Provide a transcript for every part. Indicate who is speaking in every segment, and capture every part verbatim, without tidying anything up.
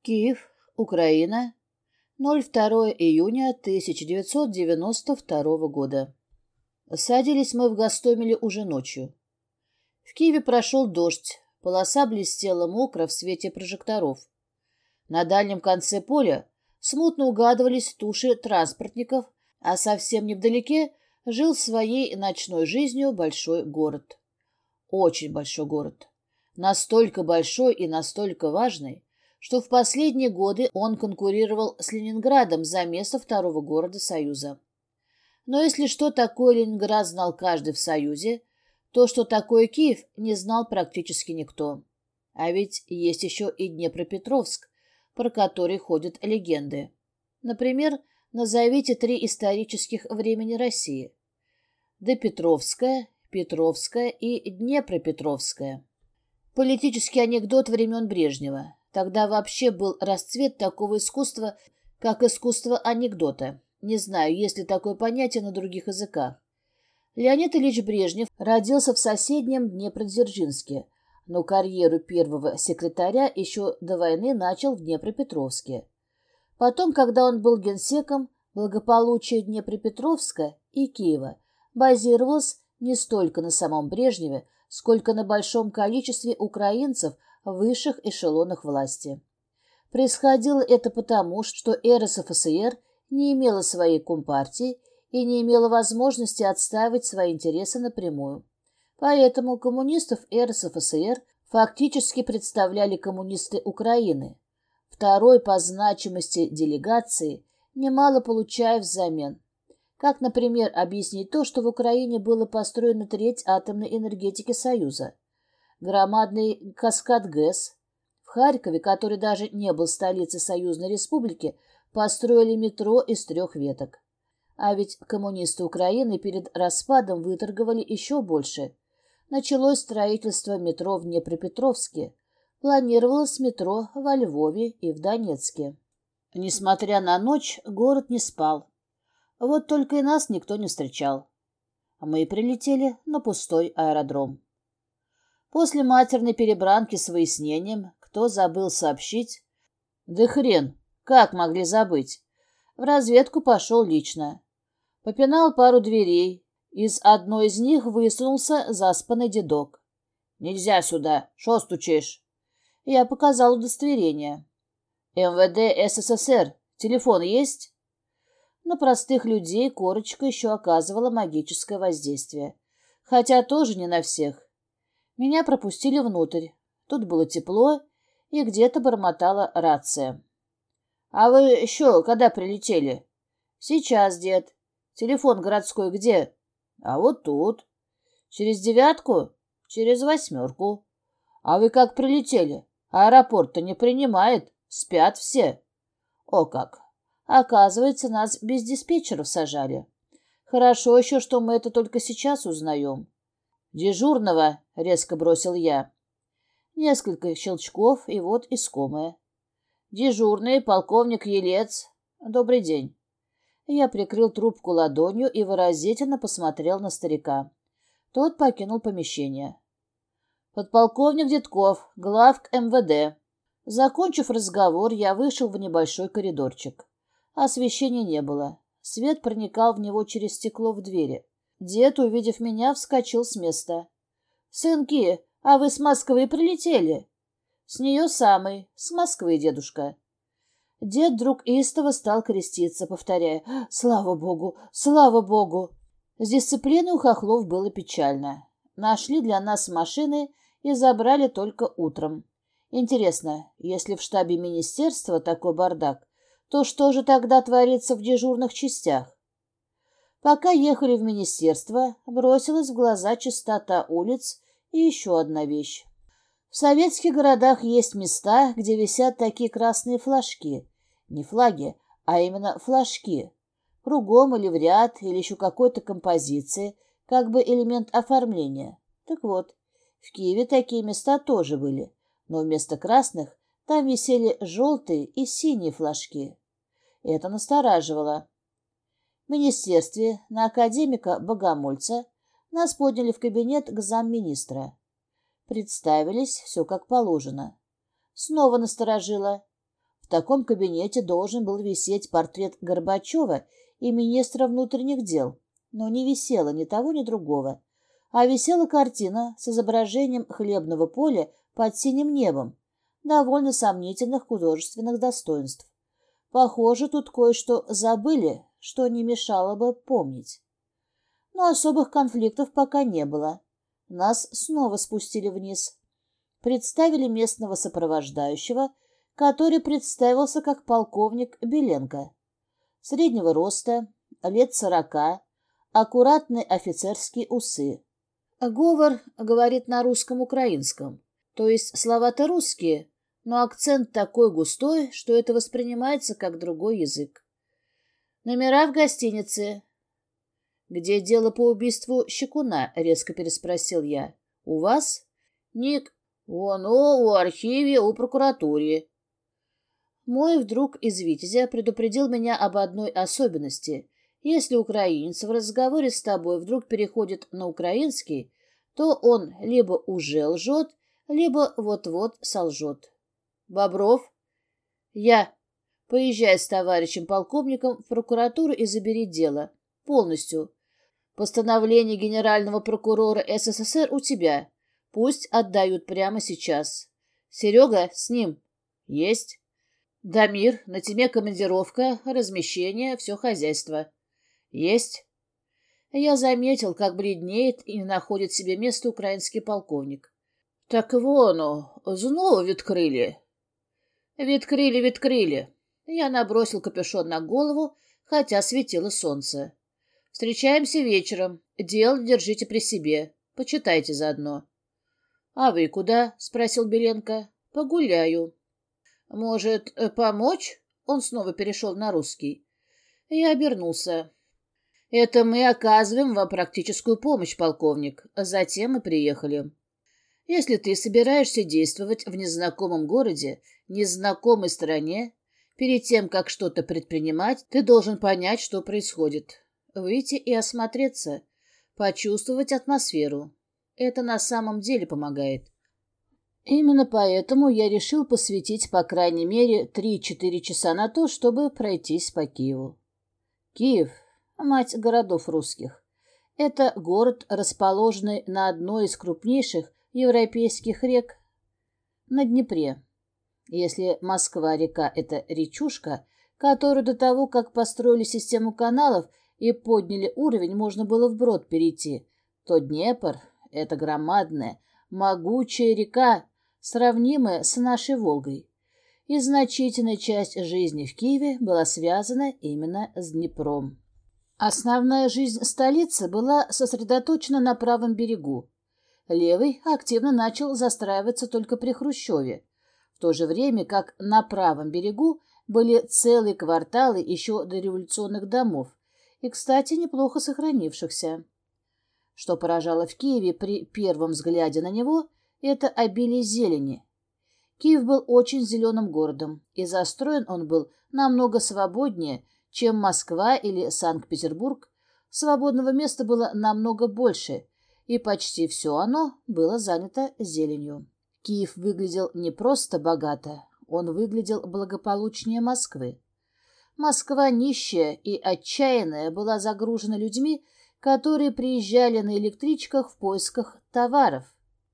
Speaker 1: Киев, Украина, ноль второе июня тысяча девятьсот девяносто второго года. Садились мы в Гостомеле уже ночью. В Киеве прошел дождь, полоса блестела мокро в свете прожекторов. На дальнем конце поля смутно угадывались туши транспортников, а совсем невдалеке жил своей ночной жизнью большой город. Очень большой город. Настолько большой и настолько важный, что в последние годы он конкурировал с Ленинградом за место второго города Союза. Но если что такое Ленинград знал каждый в Союзе, то, что такое Киев, не знал практически никто. А ведь есть еще и Днепропетровск, про который ходят легенды. Например, назовите три исторических времени России. Допетровская, Петровская и Днепропетровская. Политический анекдот времен Брежнева. Тогда вообще был расцвет такого искусства, как искусство анекдота. Не знаю, есть ли такое понятие на других языках. Леонид Ильич Брежнев родился в соседнем Днепродзержинске, но карьеру первого секретаря еще до войны начал в Днепропетровске. Потом, когда он был генсеком, благополучие Днепропетровска и Киева базировалось не столько на самом Брежневе, сколько на большом количестве украинцев в высших эшелонах власти. Происходило это потому, что эр эс эф эс эр не имела своей компартии и не имела возможности отстаивать свои интересы напрямую. Поэтому коммунистов эр эс эф эс эр фактически представляли коммунисты Украины, второй по значимости делегации, немало получая взамен. Как, например, объяснить то, что в Украине было построено треть атомной энергетики Союза? Громадный каскад ГЭС. В Харькове, который даже не был столицей Союзной Республики, построили метро из трех веток. А ведь коммунисты Украины перед распадом выторговали еще больше. Началось строительство метро в Днепропетровске. Планировалось метро во Львове и в Донецке. Несмотря на ночь, город не спал. Вот только и нас никто не встречал. Мы прилетели на пустой аэродром. После матерной перебранки с выяснением, кто забыл сообщить... Да хрен, как могли забыть? В разведку пошел лично. Попинал пару дверей. Из одной из них высунулся заспанный дедок. «Нельзя сюда, шо стучишь?» Я показал удостоверение. эм вэ дэ эс эс эс эр, телефон есть? На простых людей корочка еще оказывала магическое воздействие. Хотя тоже не на всех. Меня пропустили внутрь. Тут было тепло, и где-то бормотала рация. «А вы еще когда прилетели?» «Сейчас, дед. Телефон городской где?» «А вот тут». «Через девятку?» «Через восьмерку». «А вы как прилетели? Аэропорт-то не принимает. Спят все». «О как! Оказывается, нас без диспетчеров сажали. Хорошо еще, что мы это только сейчас узнаем». «Дежурного!» — резко бросил я. Несколько щелчков, и вот искомое. «Дежурный, полковник Елец. Добрый день». Я прикрыл трубку ладонью и выразительно посмотрел на старика. Тот покинул помещение. «Подполковник Детков, главк эм вэ дэ». Закончив разговор, я вышел в небольшой коридорчик. Освещения не было. Свет проникал в него через стекло в двери. Дед, увидев меня, вскочил с места. «Сынки, а вы с Москвы прилетели?» «С нее самой, с Москвы, дедушка». Дед вдруг истово стал креститься, повторяя «Слава Богу! Слава Богу!». С дисциплиной у хохлов было печально. Нашли для нас машины и забрали только утром. Интересно, если в штабе министерства такой бардак, то что же тогда творится в дежурных частях? Пока ехали в министерство, бросилась в глаза чистота улиц и еще одна вещь. В советских городах есть места, где висят такие красные флажки. Не флаги, а именно флажки. Кругом или в ряд, или еще какой-то композиции, как бы элемент оформления. Так вот, в Киеве такие места тоже были, но вместо красных там висели желтые и синие флажки. Это настораживало. В министерстве на академика Богомольца нас подняли в кабинет к замминистра. Представились, все как положено. Снова насторожило. таком кабинете должен был висеть портрет Горбачева и министра внутренних дел, но не висело ни того, ни другого, а висела картина с изображением хлебного поля под синим небом, довольно сомнительных художественных достоинств. Похоже, тут кое-что забыли, что не мешало бы помнить. Но особых конфликтов пока не было. Нас снова спустили вниз. Представили местного сопровождающего, который представился как полковник Беленко. Среднего роста, лет сорока, аккуратные офицерские усы. Говор говорит на русском-украинском, то есть слова-то русские, но акцент такой густой, что это воспринимается как другой язык. Номера в гостинице. «Где дело по убийству Щекуна?» — резко переспросил я. «У вас?» «Ник, вон у, у архиве, у прокуратуре». Мой вдруг из Витязя предупредил меня об одной особенности. Если украинец в разговоре с тобой вдруг переходит на украинский, то он либо уже лжет, либо вот-вот солжет. «Бобров?» «Я. Поезжай с товарищем полковником в прокуратуру и забери дело. Полностью. Постановление генерального прокурора СССР у тебя. Пусть отдают прямо сейчас. Серега, с ним?» «Есть». «Дамир, на тебе командировка, размещение, все хозяйство». «Есть». Я заметил, как бледнеет и не находит себе места украинский полковник. «Так вон, знову відкрили». «Відкрили, відкрили». Я набросил капюшон на голову, хотя светило солнце. «Встречаемся вечером. Дело держите при себе. Почитайте заодно». «А вы куда?» — спросил Беленко. «Погуляю». «Может, помочь?» — он снова перешел на русский. Я обернулся. «Это мы оказываем вам практическую помощь, полковник. Затем мы приехали. Если ты собираешься действовать в незнакомом городе, незнакомой стране, перед тем, как что-то предпринимать, ты должен понять, что происходит. Выйти и осмотреться, почувствовать атмосферу. Это на самом деле помогает». Именно поэтому я решил посвятить, по крайней мере, три-четыре часа на то, чтобы пройтись по Киеву. Киев — мать городов русских. Это город, расположенный на одной из крупнейших европейских рек на Днепре. Если Москва-река — это речушка, которую до того, как построили систему каналов и подняли уровень, можно было вброд перейти, то Днепр — это громадная, могучая река, сравнимая с нашей Волгой. И значительная часть жизни в Киеве была связана именно с Днепром. Основная жизнь столицы была сосредоточена на правом берегу. Левый активно начал застраиваться только при Хрущеве, в то же время как на правом берегу были целые кварталы еще дореволюционных домов и, кстати, неплохо сохранившихся. Что поражало в Киеве при первом взгляде на него, это обилие зелени. Киев был очень зеленым городом, и застроен он был намного свободнее, чем Москва или Санкт-Петербург. Свободного места было намного больше, и почти все оно было занято зеленью. Киев выглядел не просто богато, он выглядел благополучнее Москвы. Москва нищая и отчаянная была загружена людьми, которые приезжали на электричках в поисках товаров.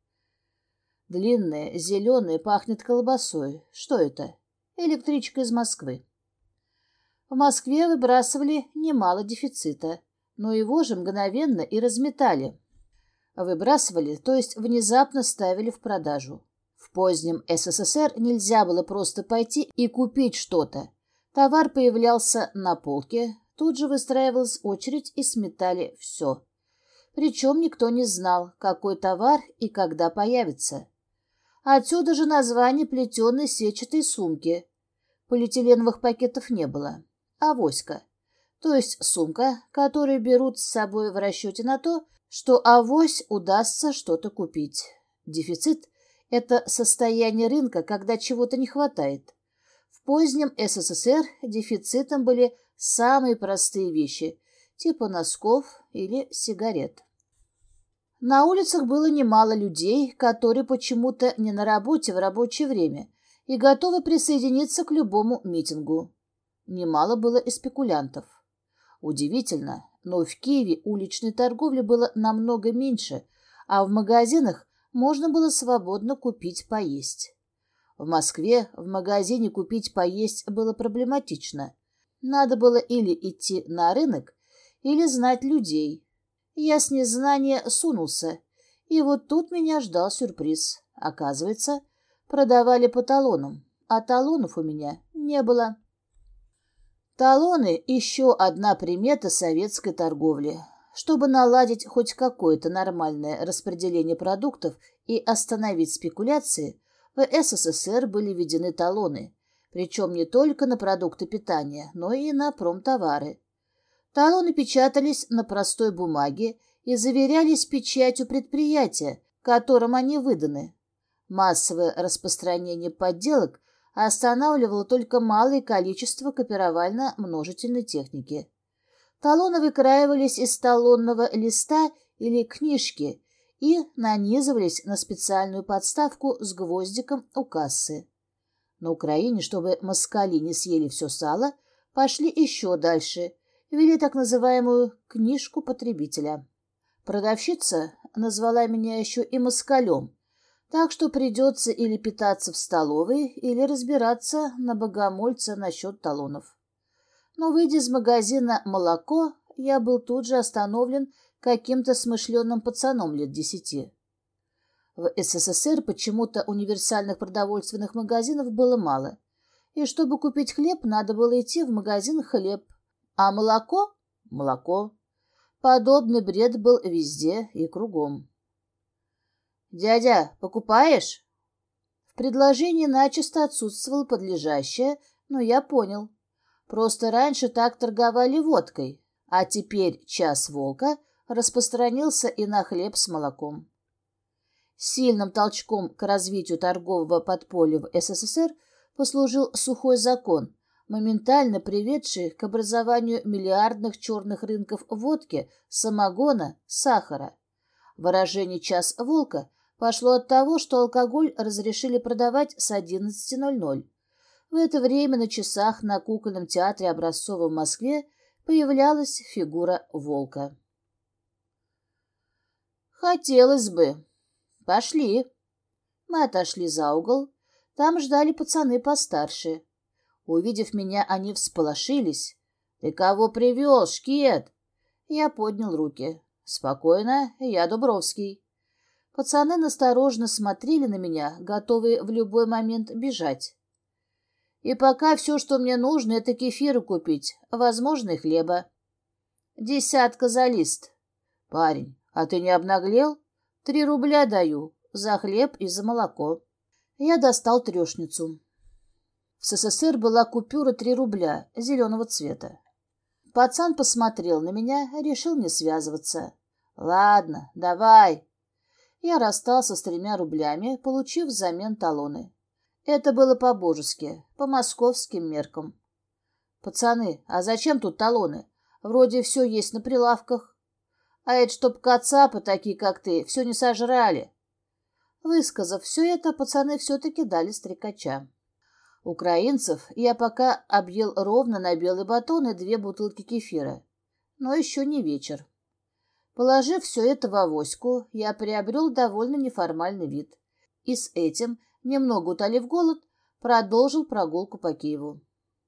Speaker 1: Длинная, зеленая, пахнет колбасой. Что это? Электричка из Москвы. В Москве выбрасывали немало дефицита, но его же мгновенно и разметали. Выбрасывали, то есть внезапно ставили в продажу. В позднем СССР нельзя было просто пойти и купить что-то. Товар появлялся на полке, тут же выстраивалась очередь и сметали все. Причем никто не знал, какой товар и когда появится. Отсюда же название плетеной сетчатой сумки. Полиэтиленовых пакетов не было. Авоська. То есть сумка, которую берут с собой в расчете на то, что авось удастся что-то купить. Дефицит – это состояние рынка, когда чего-то не хватает. В позднем СССР дефицитом были самые простые вещи, типа носков или сигарет. На улицах было немало людей, которые почему-то не на работе в рабочее время, и готовы присоединиться к любому митингу. Немало было и спекулянтов. Удивительно, но в Киеве уличной торговли было намного меньше, а в магазинах можно было свободно купить поесть. В Москве в магазине купить поесть было проблематично. Надо было или идти на рынок, или знать людей. Я с незнания сунулся, и вот тут меня ждал сюрприз. Оказывается, продавали по талонам, а талонов у меня не было. Талоны – еще одна примета советской торговли. Чтобы наладить хоть какое-то нормальное распределение продуктов и остановить спекуляции, в СССР были введены талоны, причем не только на продукты питания, но и на промтовары. Талоны печатались на простой бумаге и заверялись печатью предприятия, которым они выданы. Массовое распространение подделок останавливало только малое количество копировально-множительной техники. Талоны выкраивались из талонного листа или книжки и нанизывались на специальную подставку с гвоздиком у кассы. На Украине, чтобы москали не съели все сало, пошли еще дальше, ввели так называемую «книжку потребителя». Продавщица назвала меня еще и москалем, так что придется или питаться в столовой, или разбираться на богомольца насчет талонов. Но, выйдя из магазина «Молоко», я был тут же остановлен каким-то смышленым пацаном лет десяти. В СССР почему-то универсальных продовольственных магазинов было мало, и чтобы купить хлеб, надо было идти в магазин «Хлеб», а молоко — молоко. Подобный бред был везде и кругом. «Дядя, покупаешь?» В предложении начисто отсутствовало подлежащее, но я понял. Просто раньше так торговали водкой, а теперь час волка распространился и на хлеб с молоком. Сильным толчком к развитию торгового подполья в СССР послужил сухой закон, моментально приведший к образованию миллиардных черных рынков водки, самогона, сахара. Выражение «час волка» пошло от того, что алкоголь разрешили продавать с одиннадцати ноль-ноль. В это время на часах на кукольном театре Образцова в Москве появлялась фигура волка. «Хотелось бы. Пошли». Мы отошли за угол. Там ждали пацаны постарше. Увидев меня, они всполошились. «Ты кого привел, шкет?» Я поднял руки. «Спокойно, я Дубровский». Пацаны настороженно смотрели на меня, готовые в любой момент бежать. «И пока все, что мне нужно, это кефира купить, возможно, и хлеба. Десятка за лист». «Парень, а ты не обнаглел? Три рубля даю за хлеб и за молоко». Я достал трешницу. В СССР была купюра три рубля, зеленого цвета. Пацан посмотрел на меня, решил не связываться. «Ладно, давай». Я расстался с тремя рублями, получив взамен талоны. Это было по-божески, по московским меркам. «Пацаны, а зачем тут талоны? Вроде все есть на прилавках. А это чтоб кацапы такие, как ты, все не сожрали». Высказав все это, пацаны все-таки дали стрекача. Украинцев я пока объел ровно на белый батон и две бутылки кефира. Но еще не вечер. Положив все это в авоську, я приобрел довольно неформальный вид. И с этим, немного утолив голод, продолжил прогулку по Киеву.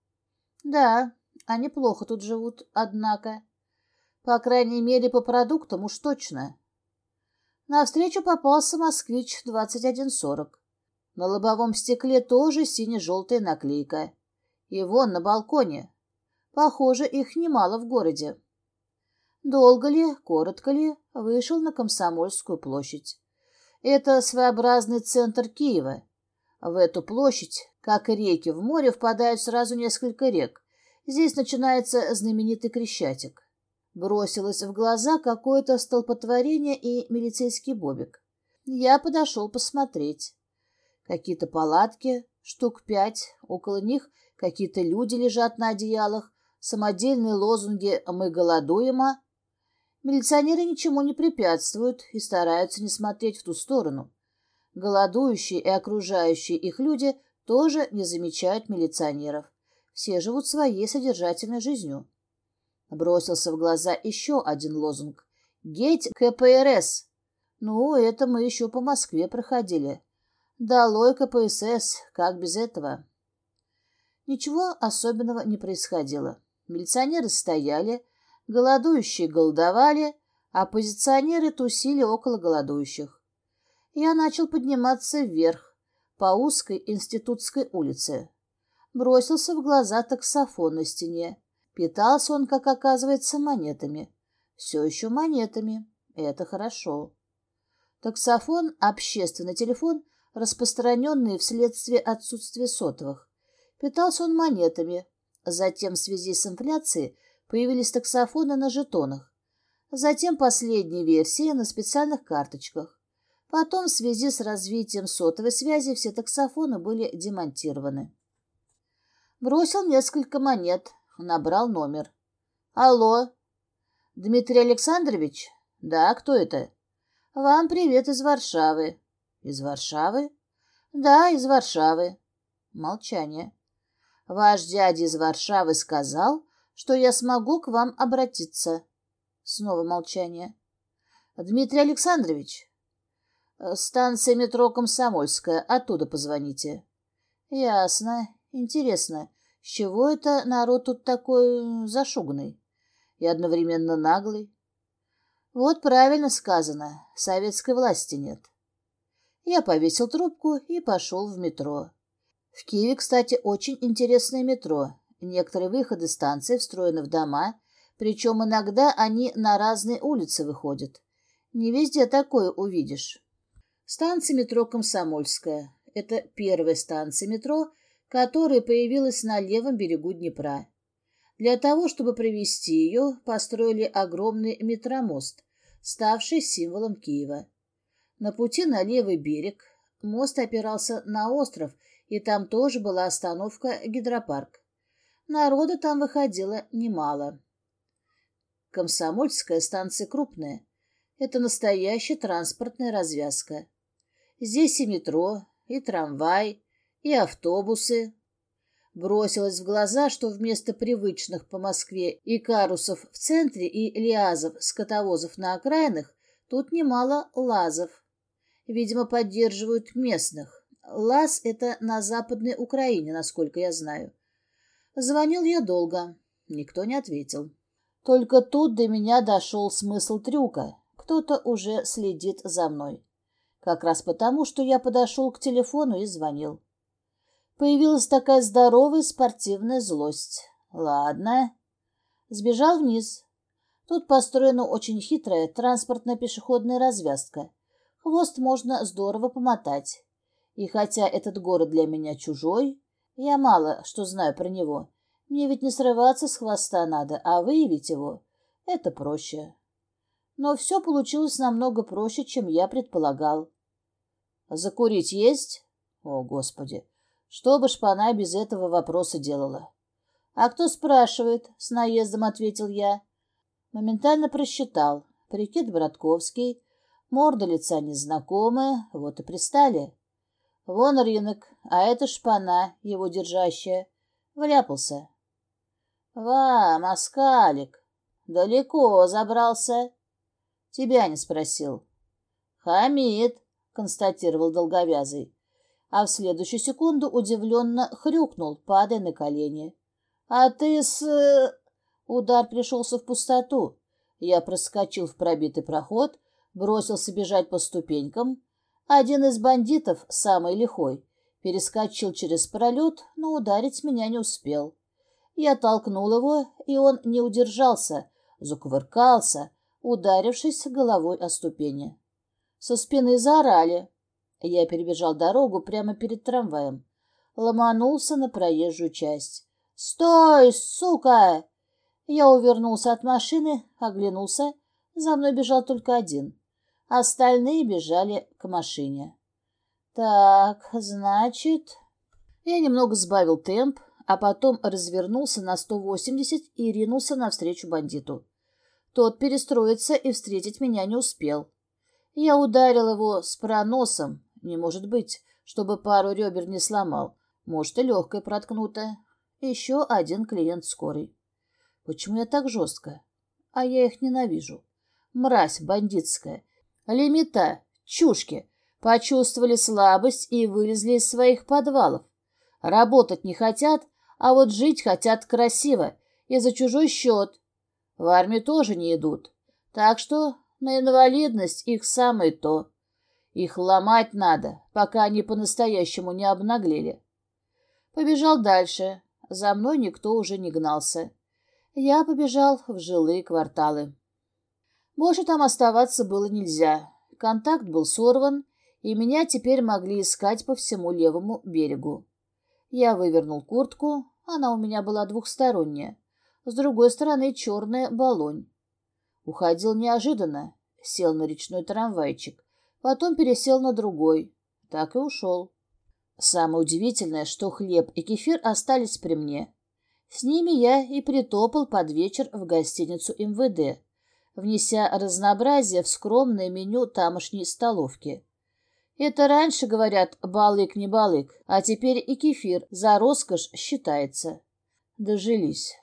Speaker 1: Да, они плохо тут живут, однако. По крайней мере, по продуктам уж точно. Навстречу попался москвич двадцать один сорок. На лобовом стекле тоже сине-желтая наклейка. И вон на балконе. Похоже, их немало в городе. Долго ли, коротко ли, вышел на Комсомольскую площадь. Это своеобразный центр Киева. В эту площадь, как и реки в море, впадают сразу несколько рек. Здесь начинается знаменитый Крещатик. Бросилось в глаза какое-то столпотворение и милицейский бобик. Я подошел посмотреть. Какие-то палатки, штук пять, около них какие-то люди лежат на одеялах, самодельные лозунги «Мы голодуем», а милиционеры ничему не препятствуют и стараются не смотреть в ту сторону. Голодующие и окружающие их люди тоже не замечают милиционеров. Все живут своей содержательной жизнью. Бросился в глаза еще один лозунг. «Геть ка пэ эр эс!» Ну, это мы еще по Москве проходили. Долой ка пэ эс эс, как без этого? Ничего особенного не происходило. Милиционеры стояли, голодующие голодовали, а оппозиционеры тусили около голодующих. Я начал подниматься вверх, по узкой Институтской улице. Бросился в глаза таксофон на стене. Питался он, как оказывается, монетами. Все еще монетами. Это хорошо. Таксофон — общественный телефон, распространенный вследствие отсутствия сотовых. Питался он монетами. Затем в связи с инфляцией появились таксофоны на жетонах. Затем последние версии на специальных карточках. Потом в связи с развитием сотовой связи все таксофоны были демонтированы. Бросил несколько монет, набрал номер. «Алло, Дмитрий Александрович?» «Да, кто это?» «Вам привет из Варшавы». «Из Варшавы?» «Да, из Варшавы». Молчание. «Ваш дядя из Варшавы сказал, что я смогу к вам обратиться». Снова молчание. «Дмитрий Александрович?» «Станция метро Комсомольская. Оттуда позвоните». «Ясно. Интересно, с чего это народ тут такой зашуганный и одновременно наглый?» «Вот правильно сказано. Советской власти нет». Я повесил трубку и пошел в метро. В Киеве, кстати, очень интересное метро. Некоторые выходы станции встроены в дома, причем иногда они на разные улицы выходят. Не везде такое увидишь. Станция метро Комсомольская. Это первая станция метро, которая появилась на левом берегу Днепра. Для того, чтобы провести ее, построили огромный метромост, ставший символом Киева. На пути на левый берег мост опирался на остров, и там тоже была остановка «Гидропарк». Народа там выходило немало. Комсомольская станция крупная. Это настоящая транспортная развязка. Здесь и метро, и трамвай, и автобусы. Бросилось в глаза, что вместо привычных по Москве и карусов в центре, и лиазов, скотовозов на окраинах, тут немало лазов. Видимо, поддерживают местных. Лаз — это на Западной Украине, насколько я знаю. Звонил я долго. Никто не ответил. Только тут до меня дошел смысл трюка. Кто-то уже следит за мной. Как раз потому, что я подошел к телефону и звонил. Появилась такая здоровая спортивная злость. Ладно. Сбежал вниз. Тут построена очень хитрая транспортная пешеходная развязка. Хвост можно здорово помотать. И хотя этот город для меня чужой, я мало что знаю про него. Мне ведь не срываться с хвоста надо, а выявить его — это проще. Но все получилось намного проще, чем я предполагал. «Закурить есть?» О, Господи! Что бы шпана без этого вопроса делала? «А кто спрашивает?» — с наездом ответил я. Моментально просчитал. Прикид братковский, морда лица незнакомая, вот и пристали. Вон рынок, а это шпана, его держащая. Вляпался. «Ва, москалик, далеко забрался?» «Тебя не спросил». «Хамид», — констатировал долговязый, а в следующую секунду удивленно хрюкнул, падая на колени. «А ты с...» Удар пришелся в пустоту. Я проскочил в пробитый проход, бросился бежать по ступенькам. Один из бандитов, самый лихой, перескочил через пролет, но ударить меня не успел. Я толкнул его, и он не удержался, закувыркался, ударившись головой о ступени. Со спины заорали. Я перебежал дорогу прямо перед трамваем. Ломанулся на проезжую часть. «Стой, сука!» Я увернулся от машины, оглянулся. За мной бежал только один. Остальные бежали к машине. «Так, значит...» Я немного сбавил темп, а потом развернулся на сто восемьдесят и ринулся навстречу бандиту. Тот перестроиться и встретить меня не успел. Я ударил его с проносом. Не может быть, чтобы пару ребер не сломал. Может, и легкое проткнуто. Еще один клиент скорой. Почему я так жестко? А я их ненавижу. Мразь бандитская. Лимита, чушки. Почувствовали слабость и вылезли из своих подвалов. Работать не хотят, а вот жить хотят красиво и за чужой счет. В армию тоже не идут. Так что на инвалидность их самое то. Их ломать надо, пока они по-настоящему не обнаглели. Побежал дальше. За мной никто уже не гнался. Я побежал в жилые кварталы. Больше там оставаться было нельзя. Контакт был сорван, и меня теперь могли искать по всему левому берегу. Я вывернул куртку, она у меня была двухсторонняя. С другой стороны черная баллонь. Уходил неожиданно, сел на речной трамвайчик, потом пересел на другой. Так и ушел. Самое удивительное, что хлеб и кефир остались при мне. С ними я и притопал под вечер в гостиницу эм вэ дэ, внеся разнообразие в скромное меню тамошней столовки. Это раньше, говорят, балык не балык, а теперь и кефир за роскошь считается. Дожились.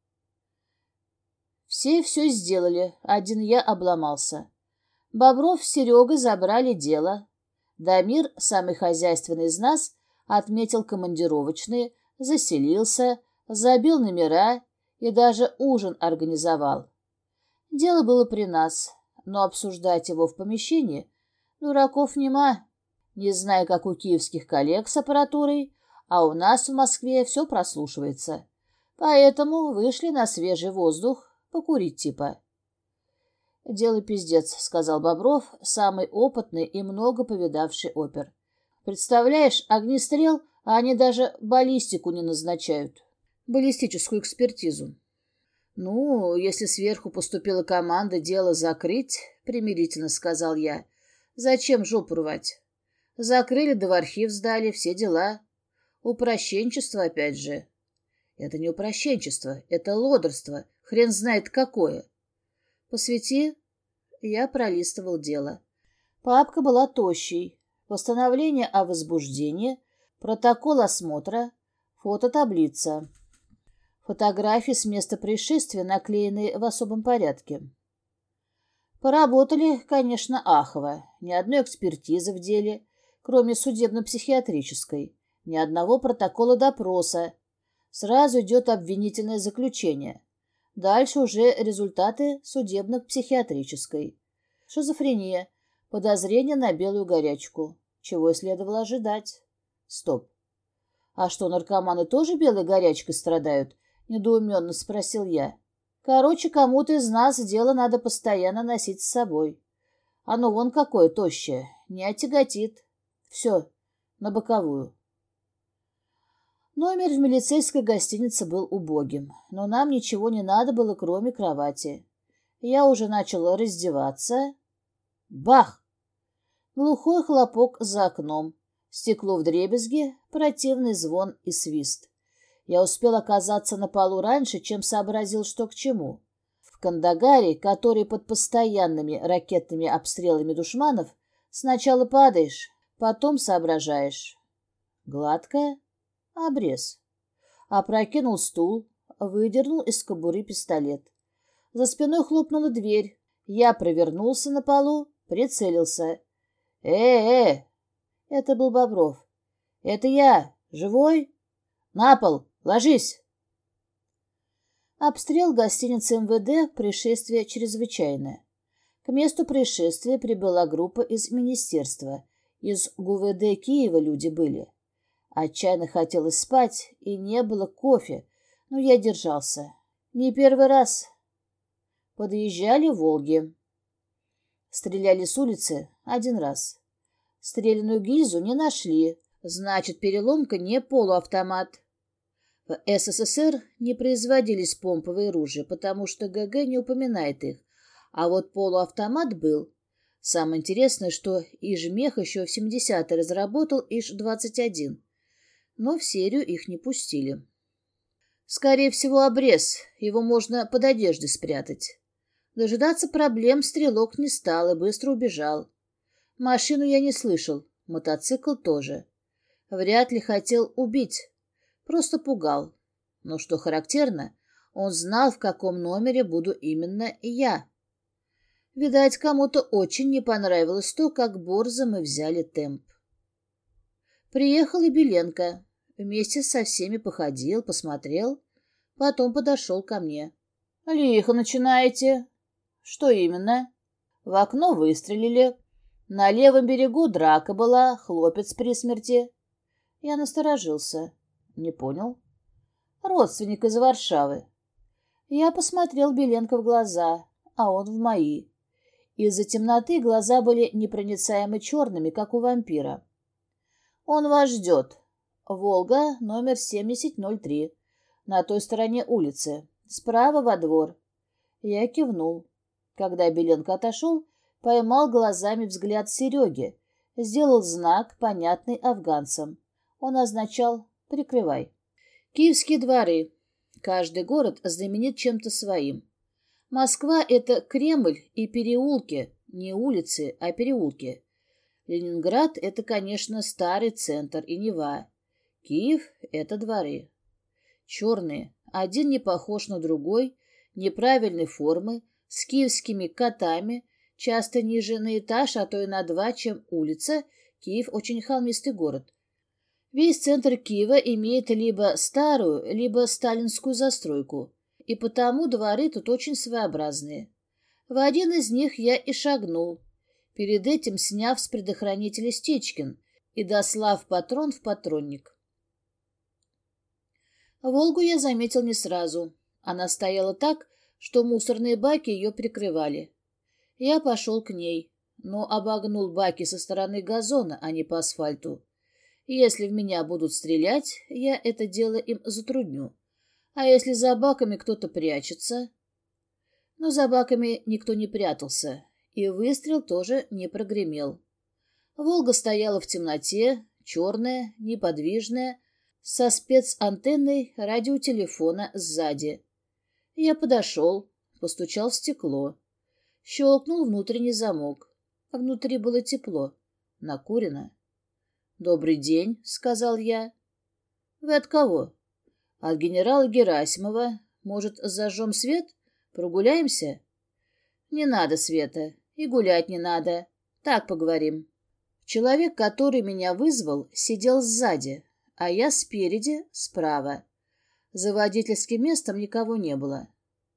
Speaker 1: Все все сделали, один я обломался. Бобров с Серегой забрали дело. Дамир, самый хозяйственный из нас, отметил командировочные, заселился, забил номера и даже ужин организовал. Дело было при нас, но обсуждать его в помещении дураков нема. Не знаю, как у киевских коллег с аппаратурой, а у нас в Москве все прослушивается. Поэтому вышли на свежий воздух, покурить типа. «Дело пиздец», — сказал Бобров, самый опытный и много повидавший опер. «Представляешь, огнестрел, а они даже баллистику не назначают. Баллистическую экспертизу». «Ну, если сверху поступила команда дело закрыть», — примирительно сказал я, — «зачем жопу рвать? Закрыли да в архив сдали, все дела. Упрощенчество опять же». «Это не упрощенчество, это лодырство, хрен знает какое». «Посвети». Я пролистывал дело. Папка была тощей. Постановление о возбуждении, протокол осмотра, фототаблица. Фотографии с места происшествия наклеены в особом порядке. Поработали, конечно, ахово. Ни одной экспертизы в деле, кроме судебно-психиатрической. Ни одного протокола допроса. Сразу идет обвинительное заключение. Дальше уже результаты судебно-психиатрической. Шизофрения, подозрение на белую горячку. Чего и следовало ожидать. Стоп. А что, наркоманы тоже белой горячкой страдают? Недоуменно спросил я. Короче, кому-то из нас дело надо постоянно носить с собой. Оно вон какое тощее, не отяготит. Все, на боковую. Номер в милицейской гостинице был убогим, но нам ничего не надо было, кроме кровати. Я уже начала раздеваться. Бах! Глухой хлопок за окном. Стекло вдребезги, противный звон и свист. Я успел оказаться на полу раньше, чем сообразил, что к чему. В Кандагаре, который под постоянными ракетными обстрелами душманов, сначала падаешь, потом соображаешь. Гладкая? Обрез. Опрокинул стул, выдернул из кобуры пистолет. За спиной хлопнула дверь. Я провернулся на полу, прицелился. «Э-э!» Это был Бобров. «Это я. Живой? На пол! Ложись!» Обстрел гостиницы эм вэ дэ, происшествие чрезвычайное. К месту происшествия прибыла группа из министерства. Из ГУВД Киева люди были. Отчаянно хотелось спать, и не было кофе, но я держался. Не первый раз. Подъезжали «Волги». Стреляли с улицы один раз. Стрелянную гильзу не нашли, значит, переломка не полуавтомат. В эс эс эс эр не производились помповые ружья, потому что гэ гэ не упоминает их, а вот полуавтомат был. Самое интересное, что Ижмех еще в семидесятые разработал Иж двадцать один, но в серию их не пустили. Скорее всего, обрез, его можно под одеждой спрятать. Дожидаться проблем стрелок не стал и быстро убежал. Машину я не слышал, мотоцикл тоже. Вряд ли хотел убить, просто пугал. Но что характерно, он знал, в каком номере буду именно я. Видать, кому-то очень не понравилось то, как борзо мы взяли темп. Приехал и Беленко. Вместе со всеми походил, посмотрел, потом подошел ко мне. «Лихо начинаете». «Что именно?» «В окно выстрелили. На левом берегу драка была, хлопец при смерти». Я насторожился. «Не понял». «Родственник из Варшавы». Я посмотрел Беленко в глаза, а он в мои. Из-за темноты глаза были непроницаемо черными, как у вампира. «Он вас ждет. Волга, номер семьдесят ноль три. На той стороне улицы. Справа во двор». Я кивнул. Когда Беленко отошел, поймал глазами взгляд Сереги, сделал знак, понятный афганцам. Он означал «прикрывай». Киевские дворы. Каждый город знаменит чем-то своим. Москва — это Кремль и переулки, не улицы, а переулки. Ленинград — это, конечно, старый центр и Нева. Киев — это дворы. Черные, один не похож на другой, неправильной формы, с киевскими котами, часто ниже на этаж, а то и на два, чем улица. Киев — очень холмистый город. Весь центр Киева имеет либо старую, либо сталинскую застройку, и потому дворы тут очень своеобразные. В один из них я и шагнул, перед этим сняв с предохранителя Стечкин и дослав патрон в патронник. «Волгу» я заметил не сразу. Она стояла так, что мусорные баки ее прикрывали. Я пошел к ней, но обогнул баки со стороны газона, а не по асфальту. Если в меня будут стрелять, я это дело им затрудню. А если за баками кто-то прячется? Но за баками никто не прятался, и выстрел тоже не прогремел. «Волга» стояла в темноте, черная, неподвижная, со спецантенной радиотелефона сзади. Я подошел, постучал в стекло. Щелкнул внутренний замок. Внутри было тепло, накурено. «Добрый день», — сказал я. «Вы от кого?» «От генерала Герасимова. Может, зажжем свет? Прогуляемся?» «Не надо света. И гулять не надо. Так поговорим». Человек, который меня вызвал, сидел сзади, а я спереди, справа. За водительским местом никого не было.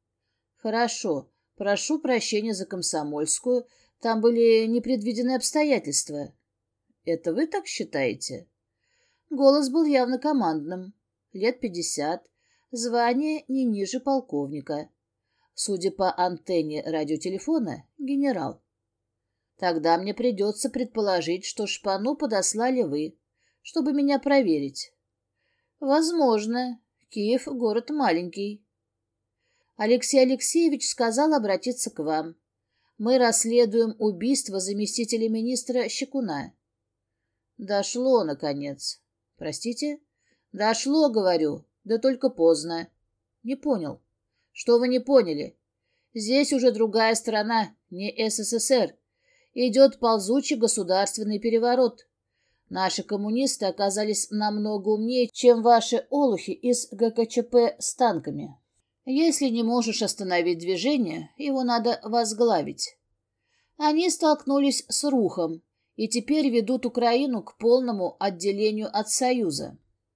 Speaker 1: «Хорошо. Прошу прощения за Комсомольскую. Там были непредвиденные обстоятельства». «Это вы так считаете?» Голос был явно командным. Лет пятьдесят. Звание не ниже полковника. Судя по антенне радиотелефона, генерал. «Тогда мне придется предположить, что шпану подослали вы, чтобы меня проверить». «Возможно. Киев — город маленький». «Алексей Алексеевич сказал обратиться к вам. Мы расследуем убийство заместителя министра Щекуна». «Дошло, наконец». «Простите?» «Дошло, говорю, да только поздно». «Не понял». «Что вы не поняли? Здесь уже другая страна, не СССР. Идет ползучий государственный переворот. Наши коммунисты оказались намного умнее, чем ваши олухи из ГКЧП с танками. Если не можешь остановить движение, его надо возглавить». Они столкнулись с Рухом и теперь ведут Украину к полному отделению от Союза.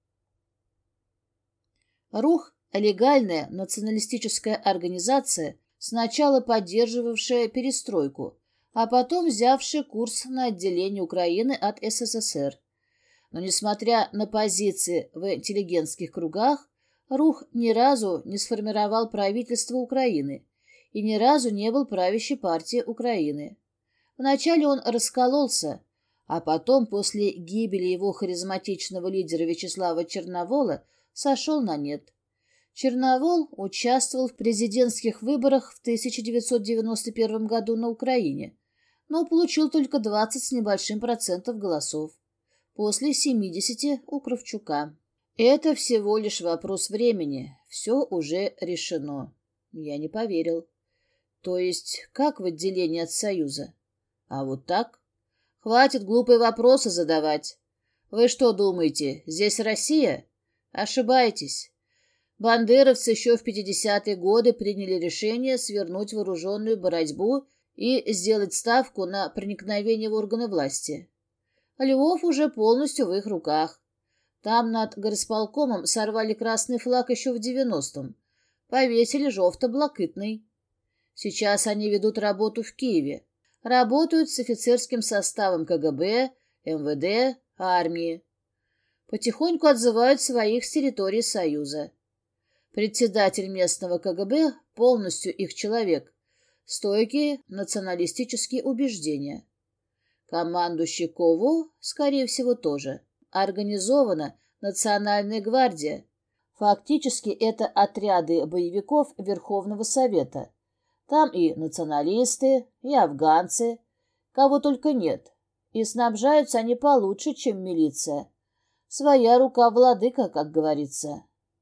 Speaker 1: Рух — легальная националистическая организация, сначала поддерживавшая перестройку, а потом взявшая курс на отделение Украины от СССР. Но, несмотря на позиции в интеллигентских кругах, Рух ни разу не сформировал правительство Украины и ни разу не был правящей партией Украины. Вначале он раскололся, а потом, после гибели его харизматичного лидера Вячеслава Черновола, сошел на нет. Черновол участвовал в президентских выборах в тысяча девятьсот девяносто первом году на Украине, но получил только двадцать с небольшим процентов голосов, после семидесяти у Кравчука. Это всего лишь вопрос времени, все уже решено. Я не поверил. То есть, как в отделении от Союза? А вот так? Хватит глупые вопросы задавать. В Вы что думаете, здесь Россия? Ошибаетесь. Бандеровцы еще в пятидесятые годы приняли решение свернуть вооруженную борьбу и сделать ставку на проникновение в органы власти. Львов уже полностью в их руках. Там над горисполкомом сорвали красный флаг еще в девяностом, повесили жовто-блакитный. Сейчас они ведут работу в Киеве, работают с офицерским составом ка гэ бэ, эм вэ дэ, армии. Потихоньку отзывают своих с территории Союза. Председатель местного ка гэ бэ полностью их человек, стойкие националистические убеждения. Командующий КОВО, скорее всего, тоже. Организована Национальная гвардия. Фактически это отряды боевиков Верховного Совета. Там и националисты, и афганцы, кого только нет. И снабжаются они получше, чем милиция. Своя рука владыка, как говорится.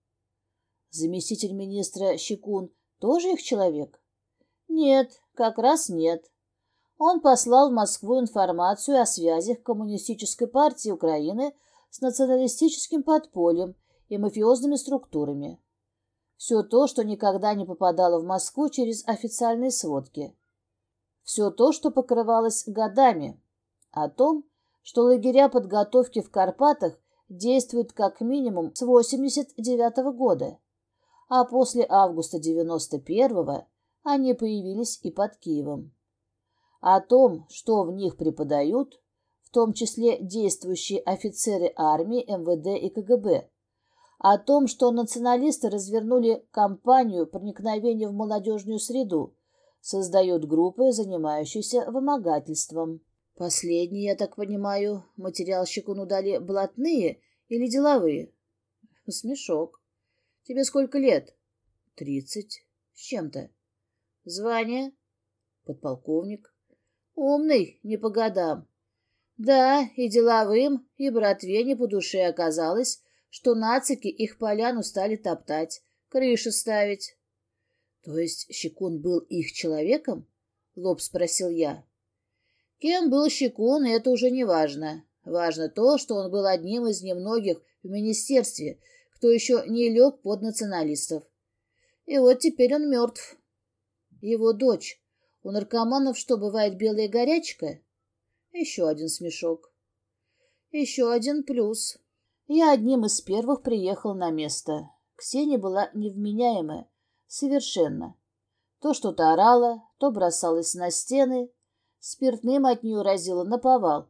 Speaker 1: Заместитель министра Щекун тоже их человек? Нет, как раз нет. Он послал в Москву информацию о связях Коммунистической партии Украины с националистическим подпольем и мафиозными структурами. Все то, что никогда не попадало в Москву через официальные сводки. Все то, что покрывалось годами. О том, что лагеря подготовки в Карпатах действуют как минимум с восемьдесят девятого года, а после августа девяносто первого они появились и под Киевом. О том, что в них преподают, в том числе действующие офицеры армии, эм вэ дэ и ка гэ бэ, о том, что националисты развернули кампанию проникновения в молодежную среду, создают группы, занимающиеся вымогательством. Последние, я так понимаю, материал Щекуну дали блатные или деловые? Смешок. Тебе сколько лет? Тридцать. С чем-то. Звание? Подполковник. Умный, не по годам. Да, и деловым, и братве не по душе оказалось, что нацики их поляну стали топтать, крыши ставить. То есть Щекун был их человеком? Лоб спросил я. Кем был Щекун, это уже не важно. Важно то, что он был одним из немногих в министерстве, кто еще не лег под националистов. И вот теперь он мертв. Его дочь. У наркоманов что, бывает белая горячка? Еще один смешок. Еще один плюс. Я одним из первых приехал на место. Ксения была невменяемая. Совершенно. То что-то орала, то бросалась на стены. Спиртным от нее разило наповал.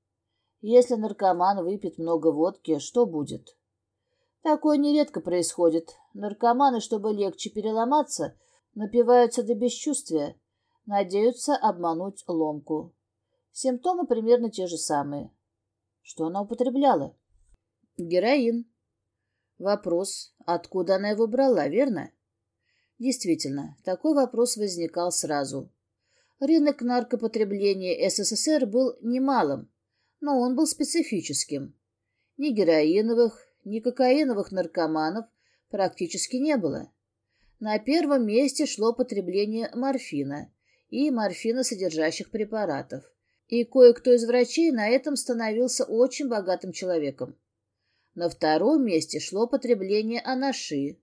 Speaker 1: Если наркоман выпьет много водки, что будет? Такое нередко происходит. Наркоманы, чтобы легче переломаться, напиваются до бесчувствия, надеются обмануть ломку. Симптомы примерно те же самые. Что она употребляла? Героин. Вопрос, откуда она его брала, верно? Действительно, такой вопрос возникал сразу. Рынок наркопотребления эс эс эс эр был немалым, но он был специфическим. Ни героиновых, ни кокаиновых наркоманов практически не было. На первом месте шло потребление морфина и морфиносодержащих препаратов, и кое-кто из врачей на этом становился очень богатым человеком. На втором месте шло потребление анаши.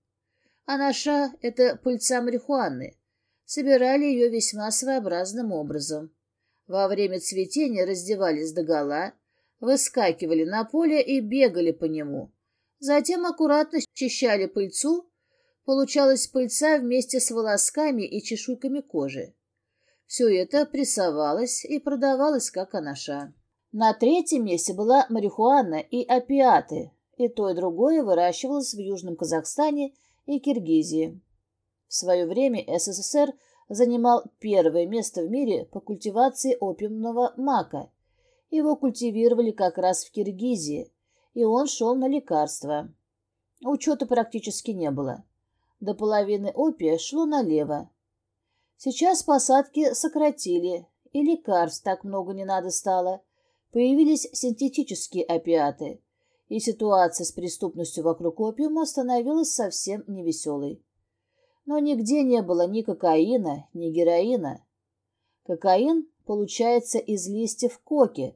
Speaker 1: Анаша — это пыльца марихуаны. Собирали ее весьма своеобразным образом. Во время цветения раздевались догола, выскакивали на поле и бегали по нему. Затем аккуратно счищали пыльцу. Получалась пыльца вместе с волосками и чешуйками кожи. Все это прессовалось и продавалось как анаша. На третьем месте была марихуана и опиаты, и то и другое выращивалось в Южном Казахстане и Киргизии. В свое время эс эс эс эр занимал первое место в мире по культивации опиумного мака. Его культивировали как раз в Киргизии, и он шел на лекарства. Учета практически не было. До половины опия шло налево. Сейчас посадки сократили, и лекарств так много не надо стало. Появились синтетические опиаты, и ситуация с преступностью вокруг опиума становилась совсем невеселой. Но нигде не было ни кокаина, ни героина. Кокаин получается из листьев коки,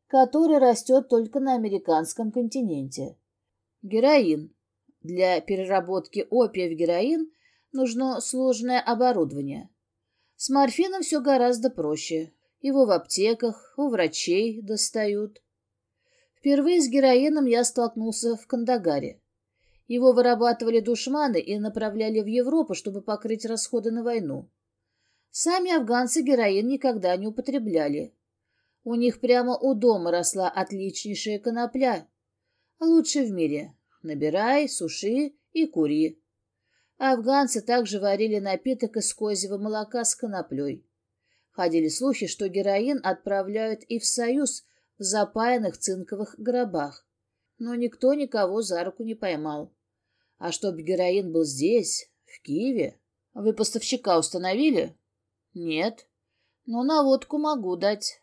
Speaker 1: который растет только на американском континенте. Героин. Для переработки опия в героин нужно сложное оборудование. С морфином все гораздо проще. Его в аптеках, у врачей достают. Впервые с героином я столкнулся в Кандагаре. Его вырабатывали душманы и направляли в Европу, чтобы покрыть расходы на войну. Сами афганцы героин никогда не употребляли. У них прямо у дома росла отличнейшая конопля. Лучшая в мире. Набирай, суши и кури. Афганцы также варили напиток из козьего молока с коноплей. Ходили слухи, что героин отправляют и в Союз в запаянных цинковых гробах. Но никто никого за руку не поймал. А чтобы героин был здесь, в Киеве... Вы поставщика установили? Нет. Но наводку могу дать.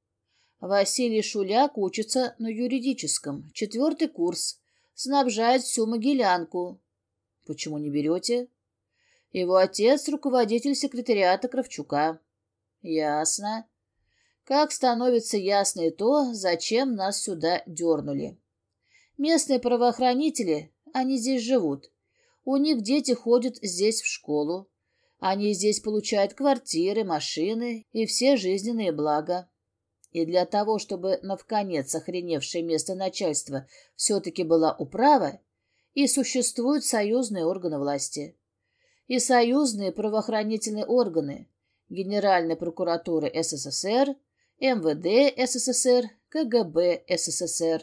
Speaker 1: Василий Шуляк учится на юридическом, четвертый курс, снабжает всю Могилянку. Почему не берете? Его отец — руководитель секретариата Кравчука. Ясно. Как становится ясно и то, зачем нас сюда дернули. Местные правоохранители, они здесь живут. У них дети ходят здесь в школу. Они здесь получают квартиры, машины и все жизненные блага. И для того, чтобы навконец охреневшее место начальства все-таки была управа, и существуют союзные органы власти. И союзные правоохранительные органы Генеральная прокуратура СССР, эм вэ дэ СССР, ка гэ бэ СССР.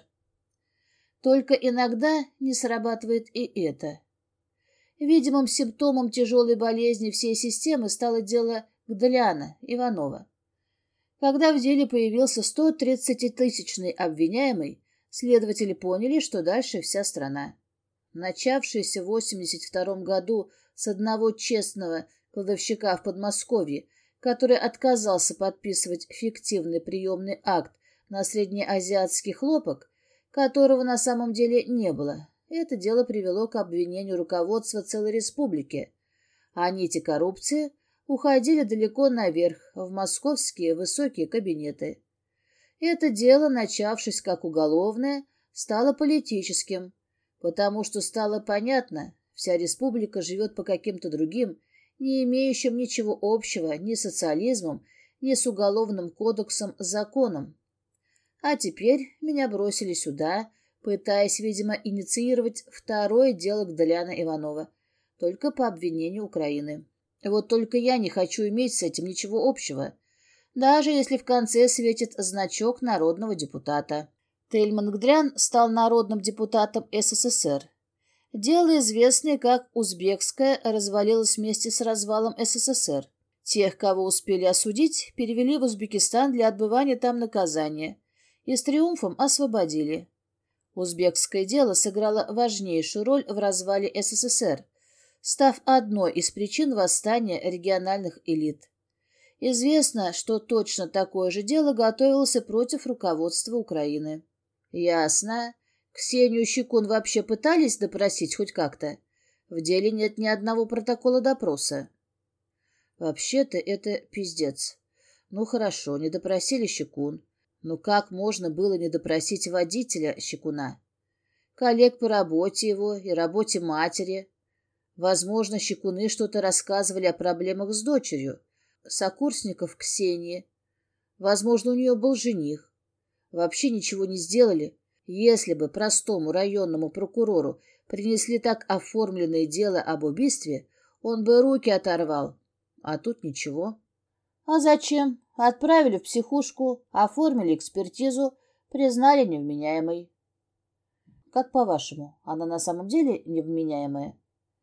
Speaker 1: Только иногда не срабатывает и это. Видимым симптомом тяжелой болезни всей системы стало дело Гдляна Иванова. Когда в деле появился сто тридцатитысячный обвиняемый, следователи поняли, что дальше вся страна. Начавшееся в восемьдесят втором году с одного честного кладовщика в Подмосковье, который отказался подписывать фиктивный приемный акт на среднеазиатский хлопок, которого на самом деле не было, это дело привело к обвинению руководства целой республики, а нити коррупции уходили далеко наверх, в московские высокие кабинеты. Это дело, начавшись как уголовное, стало политическим, потому что стало понятно, вся республика живет по каким-то другим, не имеющим ничего общего ни с социализмом, ни с уголовным кодексом законам. А теперь меня бросили сюда, пытаясь, видимо, инициировать второе дело Гдляна Иванова, только по обвинению Украины. Вот только я не хочу иметь с этим ничего общего, даже если в конце светит значок народного депутата. Тельман Гдлян стал народным депутатом СССР. Дело, известное как Узбекское, развалилось вместе с развалом СССР. Тех, кого успели осудить, перевели в Узбекистан для отбывания там наказания и с триумфом освободили. Узбекское дело сыграло важнейшую роль в развале СССР, став одной из причин восстания региональных элит. Известно, что точно такое же дело готовилось и против руководства Украины. Ясно. Ксению Щекун вообще пытались допросить хоть как-то? В деле нет ни одного протокола допроса. Вообще-то это пиздец. Ну хорошо, не допросили Щекун. Но как можно было не допросить водителя Щекуна? Коллег по работе его и работе матери. Возможно, Щекуны что-то рассказывали о проблемах с дочерью, сокурсников Ксении. Возможно, у нее был жених. Вообще ничего не сделали. Если бы простому районному прокурору принесли так оформленное дело об убийстве, он бы руки оторвал. А тут ничего. А зачем? Отправили в психушку, оформили экспертизу, признали невменяемой. Как по-вашему, она на самом деле невменяемая?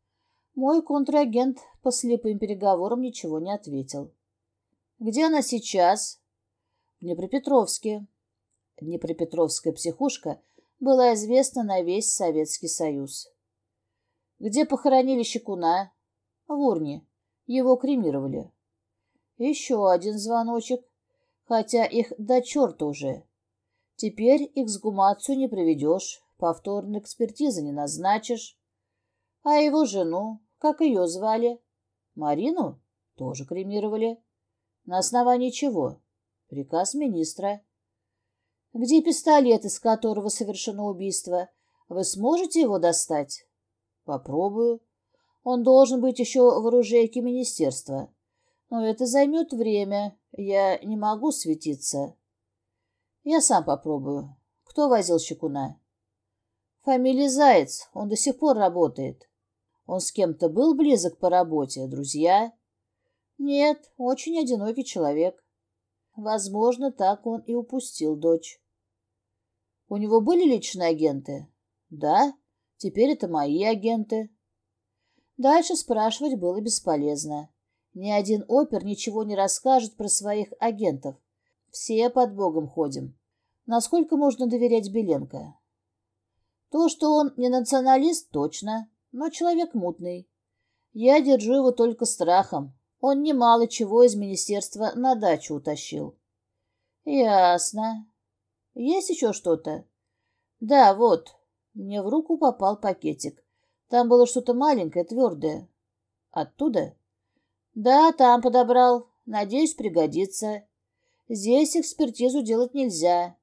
Speaker 1: Мой контрагент по слепым переговорам ничего не ответил. Где она сейчас? В Днепропетровске. Днепропетровская психушка была известна на весь Советский Союз. Где похоронили Щекуна? В урне. Его кремировали. Еще один звоночек, хотя их до черта уже. Теперь эксгумацию не проведешь, повторной экспертизы не назначишь. А его жену, как ее звали? Марину? Тоже кремировали. На основании чего? Приказ министра. Где пистолет, из которого совершено убийство? Вы сможете его достать? Попробую. Он должен быть еще в оружейке министерства. Но это займет время. Я не могу светиться. Я сам попробую. Кто возил Щекуна? Фамилия Заяц. Он до сих пор работает. Он с кем-то был близок по работе? Друзья? Нет, очень одинокий человек. Возможно, так он и упустил дочь. У него были личные агенты? Да, теперь это мои агенты. Дальше спрашивать было бесполезно. Ни один опер ничего не расскажет про своих агентов. Все под Богом ходим. Насколько можно доверять Беленко? То, что он не националист, точно, но человек мутный. Я держу его только страхом. Он немало чего из министерства на дачу утащил. Ясно. Есть еще что-то? Да, вот. Мне в руку попал пакетик. Там было что-то маленькое, твердое. Оттуда? Да, там подобрал. Надеюсь, пригодится. Здесь экспертизу делать нельзя.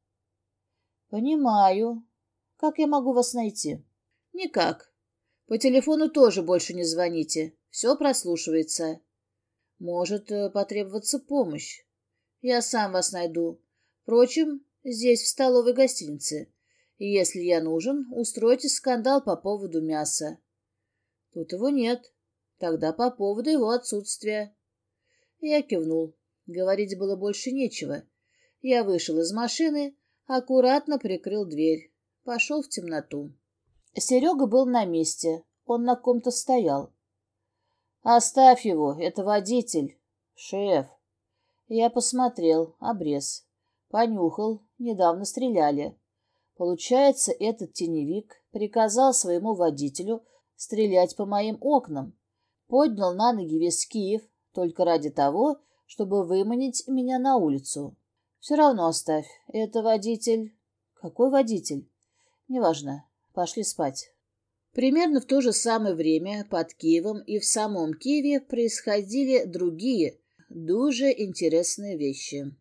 Speaker 1: Понимаю. Как я могу вас найти? Никак. По телефону тоже больше не звоните. Все прослушивается. Может потребоваться помощь. Я сам вас найду. Впрочем, здесь, в столовой гостинице. И если я нужен, устройте скандал по поводу мяса. Тут его нет. Тогда по поводу его отсутствия. Я кивнул. Говорить было больше нечего. Я вышел из машины, аккуратно прикрыл дверь. Пошел в темноту. Серега был на месте. Он на ком-то стоял. «Оставь его, это водитель». «Шеф». Я посмотрел, обрез. Понюхал, недавно стреляли. Получается, этот теневик приказал своему водителю стрелять по моим окнам. Поднял на ноги весь Киев только ради того, чтобы выманить меня на улицу. Все равно оставь. Это водитель... Какой водитель? Неважно. Пошли спать. Примерно в то же самое время под Киевом и в самом Киеве происходили другие, дуже интересные вещи.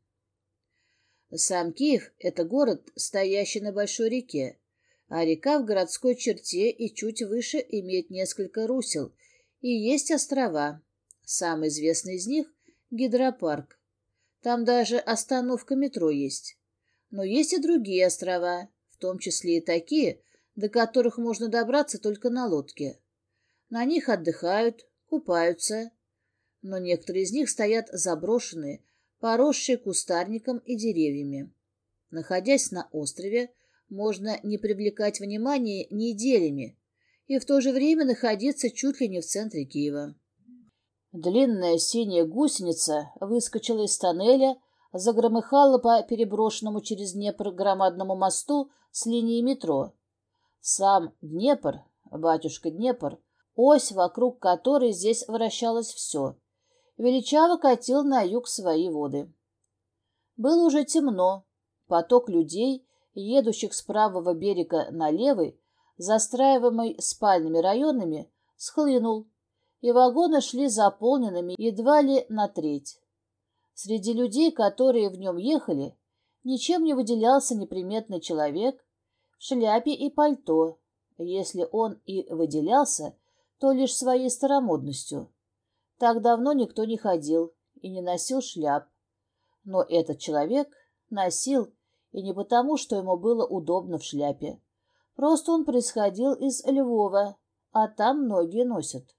Speaker 1: Сам Киев — это город, стоящий на большой реке, а река в городской черте и чуть выше имеет несколько русел, и есть острова. Самый известный из них — гидропарк. Там даже остановка метро есть. Но есть и другие острова, в том числе и такие, до которых можно добраться только на лодке. На них отдыхают, купаются, но некоторые из них стоят заброшенные, поросшие кустарником и деревьями. Находясь на острове, можно не привлекать внимания неделями и в то же время находиться чуть ли не в центре Киева. Длинная синяя гусеница выскочила из тоннеля, загромыхала по переброшенному через Днепр громадному мосту с линии метро. Сам Днепр, батюшка Днепр, ось, вокруг которой здесь вращалось все, величаво катил на юг свои воды. Было уже темно. Поток людей, едущих с правого берега на левый, застраиваемый спальными районами, схлынул, и вагоны шли заполненными едва ли на треть. Среди людей, которые в нем ехали, ничем не выделялся неприметный человек в шляпе и пальто. Если он и выделялся, то лишь своей старомодностью. Так давно никто не ходил и не носил шляп. Но этот человек носил, и не потому, что ему было удобно в шляпе. Просто он происходил из Львова, а там многие носят.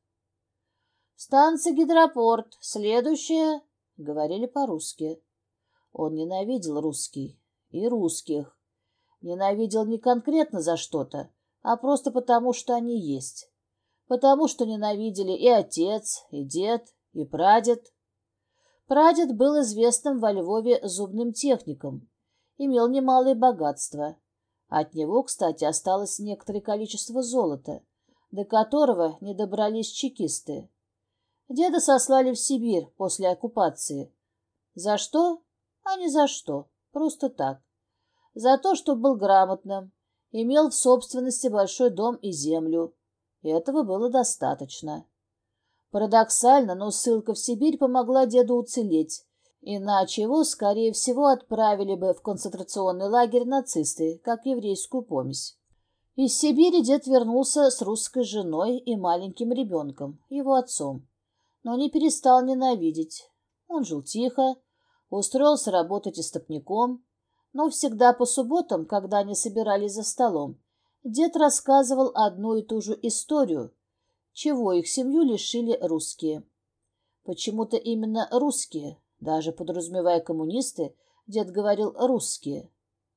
Speaker 1: «Станция Гидропорт, следующая», — говорили по-русски. Он ненавидел русский и русских. Ненавидел не конкретно за что-то, а просто потому, что они есть. Потому что ненавидели и отец, и дед, и прадед. Прадед был известным во Львове зубным техником, имел немалое богатство. От него, кстати, осталось некоторое количество золота, до которого не добрались чекисты. Деда сослали в Сибирь после оккупации. За что? А не за что, просто так. За то, что был грамотным, имел в собственности большой дом и землю. Этого было достаточно. Парадоксально, но ссылка в Сибирь помогла деду уцелеть, Иначе его, скорее всего, отправили бы в концентрационный лагерь нацисты, как еврейскую помесь. Из Сибири дед вернулся с русской женой и маленьким ребенком, его отцом, но не перестал ненавидеть. Он жил тихо, устроился работать истопником, но всегда по субботам, когда они собирались за столом, дед рассказывал одну и ту же историю, чего их семью лишили русские. Почему-то именно русские, даже подразумевая коммунисты, дед говорил «русские».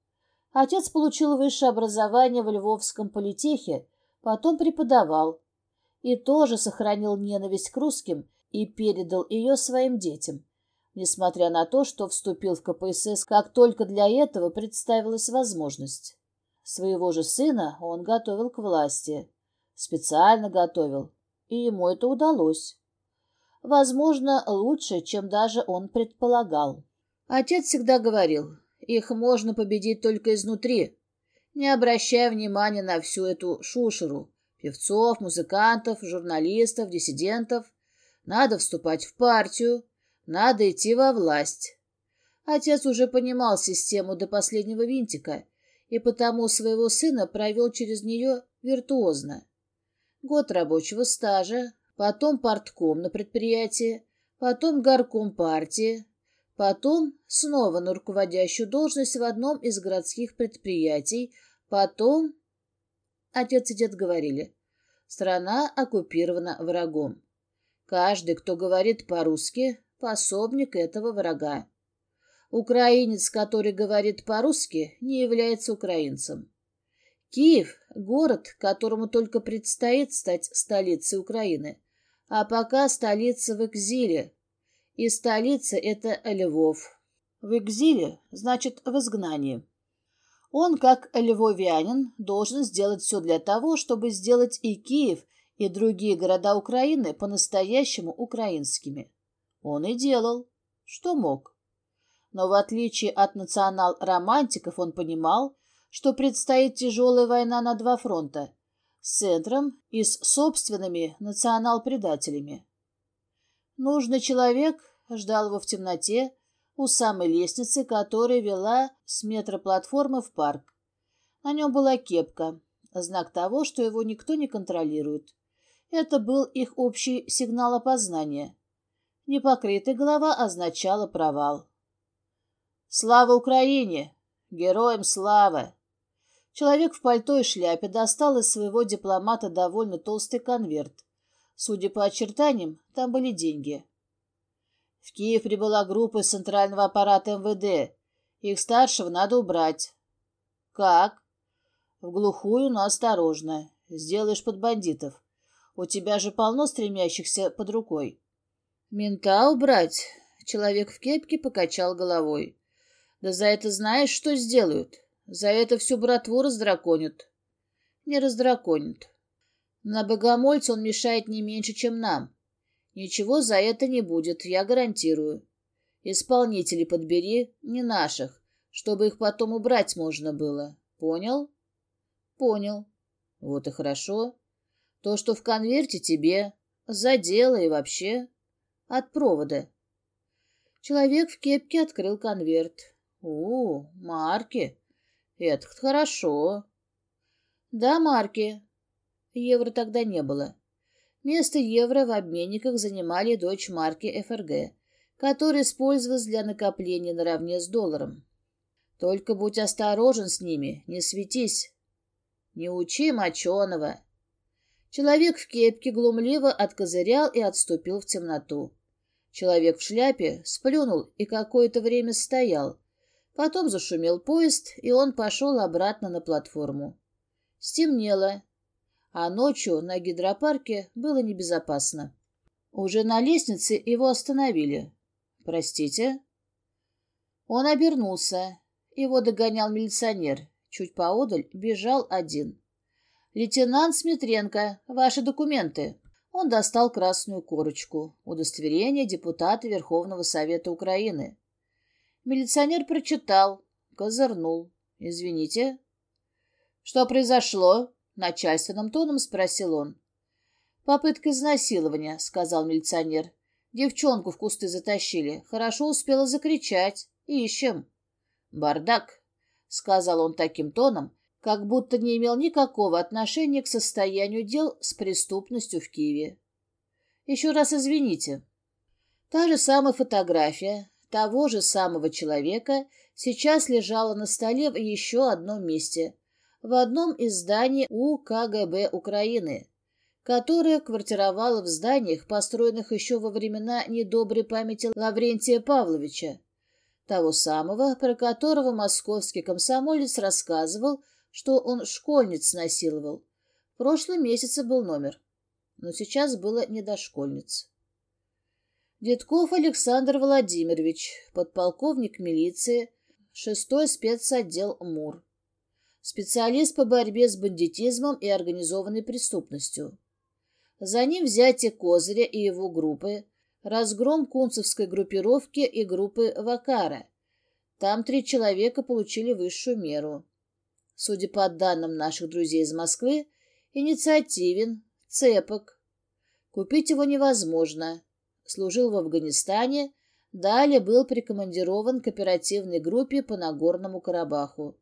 Speaker 1: Отец получил высшее образование в Львовском политехе, потом преподавал и тоже сохранил ненависть к русским и передал ее своим детям, несмотря на то, что вступил в ка пэ эс эс, как только для этого представилась возможность. Своего же сына он готовил к власти, специально готовил, и ему это удалось. Возможно, лучше, чем даже он предполагал. Отец всегда говорил, их можно победить только изнутри, не обращая внимания на всю эту шушеру, певцов, музыкантов, журналистов, диссидентов. Надо вступать в партию, надо идти во власть. Отец уже понимал систему до последнего винтика, и потому своего сына провел через нее виртуозно. Год рабочего стажа, потом партком на предприятии, потом горком партии, потом снова на руководящую должность в одном из городских предприятий, потом... Отец и дед говорили, страна оккупирована врагом. Каждый, кто говорит по-русски, пособник этого врага. Украинец, который говорит по-русски, не является украинцем. Киев – город, которому только предстоит стать столицей Украины, а пока столица в экзиле, и столица – это Львов. В экзиле значит в изгнании. Он, как львовянин, должен сделать все для того, чтобы сделать и Киев, и другие города Украины по-настоящему украинскими. Он и делал, что мог. Но в отличие от национал-романтиков он понимал, что предстоит тяжелая война на два фронта с центром и с собственными национал-предателями. Нужный человек ждал его в темноте у самой лестницы, которая вела с метроплатформы в парк. На нем была кепка, знак того, что его никто не контролирует. Это был их общий сигнал опознания. Непокрытая голова означала провал. «Слава Украине! Героям слава!» Человек в пальто и шляпе достал из своего дипломата довольно толстый конверт. Судя по очертаниям, там были деньги. В Киев прибыла группа из центрального аппарата эм вэ дэ. Их старшего надо убрать. Как? В глухую, но осторожно. Сделаешь под бандитов. У тебя же полно стремящихся под рукой. Мента убрать? Человек в кепке покачал головой. Да за это знаешь, что сделают? За это всю братву раздраконят. Не раздраконят. На богомольца он мешает не меньше, чем нам. Ничего за это не будет, я гарантирую. Исполнителей подбери, не наших, чтобы их потом убрать можно было. Понял? Понял. Вот и хорошо. То, что в конверте тебе, за дело и вообще от провода. Человек в кепке открыл конверт. О, марки. Это хорошо. Да, марки. Евро тогда не было. Место евро в обменниках занимали дойчмарки эф эр гэ, которая использовалась для накопления наравне с долларом. Только будь осторожен с ними, не светись. Не учи моченого. Человек в кепке глумливо откозырял и отступил в темноту. Человек в шляпе сплюнул и какое-то время стоял. Потом зашумел поезд, и он пошел обратно на платформу. Стемнело, а ночью на гидропарке было небезопасно. Уже на лестнице его остановили. «Простите?» Он обернулся. Его догонял милиционер. Чуть поодаль бежал один. «Лейтенант Смитренко, ваши документы». Он достал красную корочку. Удостоверение депутата Верховного Совета Украины. Милиционер прочитал, козырнул. «Извините». «Что произошло?» — начальственным тоном спросил он. «Попытка изнасилования», — сказал милиционер. Девчонку в кусты затащили. Хорошо успела закричать. Ищем. Бардак, — сказал он таким тоном, как будто не имел никакого отношения к состоянию дел с преступностью в Киеве. Еще раз извините. Та же самая фотография того же самого человека сейчас лежала на столе в еще одном месте, в одном из зданий У К Г Б Украины, которое квартировало в зданиях, построенных еще во времена недоброй памяти Лаврентия Павловича, того самого, про которого московский комсомолец рассказывал, что он школьниц насиловал. В прошлом месяце был номер, но сейчас было не до школьниц. Дедков Александр Владимирович, подполковник милиции, шестой спецотдел МУР, специалист по борьбе с бандитизмом и организованной преступностью. За ним взятие Козыря и его группы, разгром кунцевской группировки и группы Вакара. Там три человека получили высшую меру. Судя по данным наших друзей из Москвы, инициативен, цепок. Купить его невозможно. Служил в Афганистане, далее был прикомандирован к оперативной группе по Нагорному Карабаху.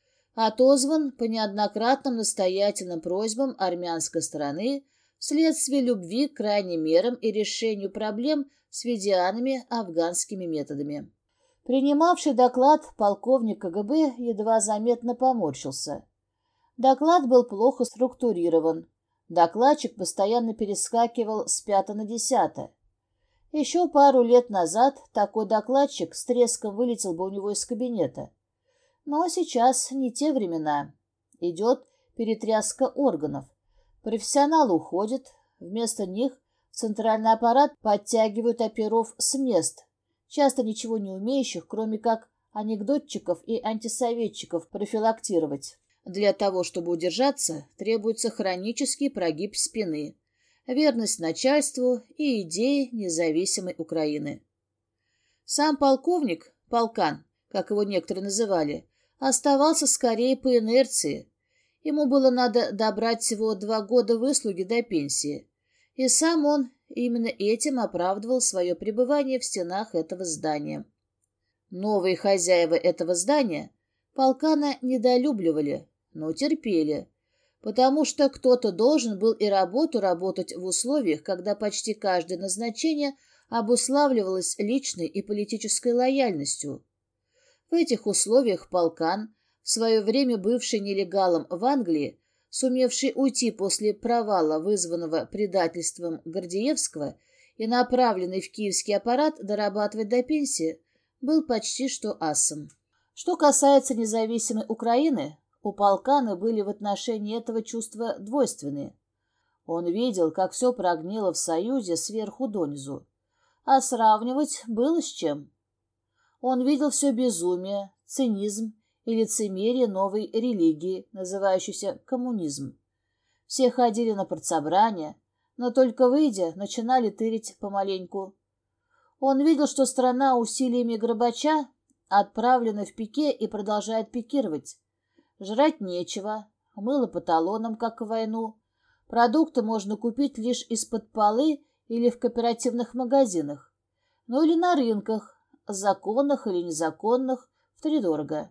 Speaker 1: Отозван по неоднократным настоятельным просьбам армянской стороны вследствие любви к крайним мерам и решению проблем с ведианами афганскими методами. Принимавший доклад полковник К Г Б едва заметно поморщился. Доклад был плохо структурирован. Докладчик постоянно перескакивал с пятого на десятое. Еще пару лет назад такой докладчик с треском вылетел бы у него из кабинета. Но сейчас не те времена. Идет перетряска органов. Профессионалы уходят, вместо них в центральный аппарат подтягивают оперов с мест, часто ничего не умеющих, кроме как анекдотчиков и антисоветчиков профилактировать. Для того, чтобы удержаться, требуется хронический прогиб спины, верность начальству и идее независимой Украины. Сам полковник, полкан, как его некоторые называли, оставался скорее по инерции. Ему было надо добрать всего два года выслуги до пенсии, и сам он именно этим оправдывал свое пребывание в стенах этого здания. Новые хозяева этого здания полкана недолюбливали, но терпели, потому что кто-то должен был и работу работать в условиях, когда почти каждое назначение обуславливалось личной и политической лояльностью. В этих условиях полкан, в свое время бывший нелегалом в Англии, сумевший уйти после провала, вызванного предательством Гордеевского, и направленный в киевский аппарат дорабатывать до пенсии, был почти что асом. Что касается независимой Украины, у полкана были в отношении этого чувства двойственные. Он видел, как все прогнило в Союзе сверху донизу, а сравнивать было с чем. Он видел все безумие, цинизм и лицемерие новой религии, называющейся коммунизм. Все ходили на партсобрания, но только выйдя, начинали тырить помаленьку. Он видел, что страна усилиями Горбача отправлена в пике и продолжает пикировать. Жрать нечего, мыло по талонам, как в войну. Продукты можно купить лишь из-под полы или в кооперативных магазинах, ну или на рынках, законных или незаконных, втридорого.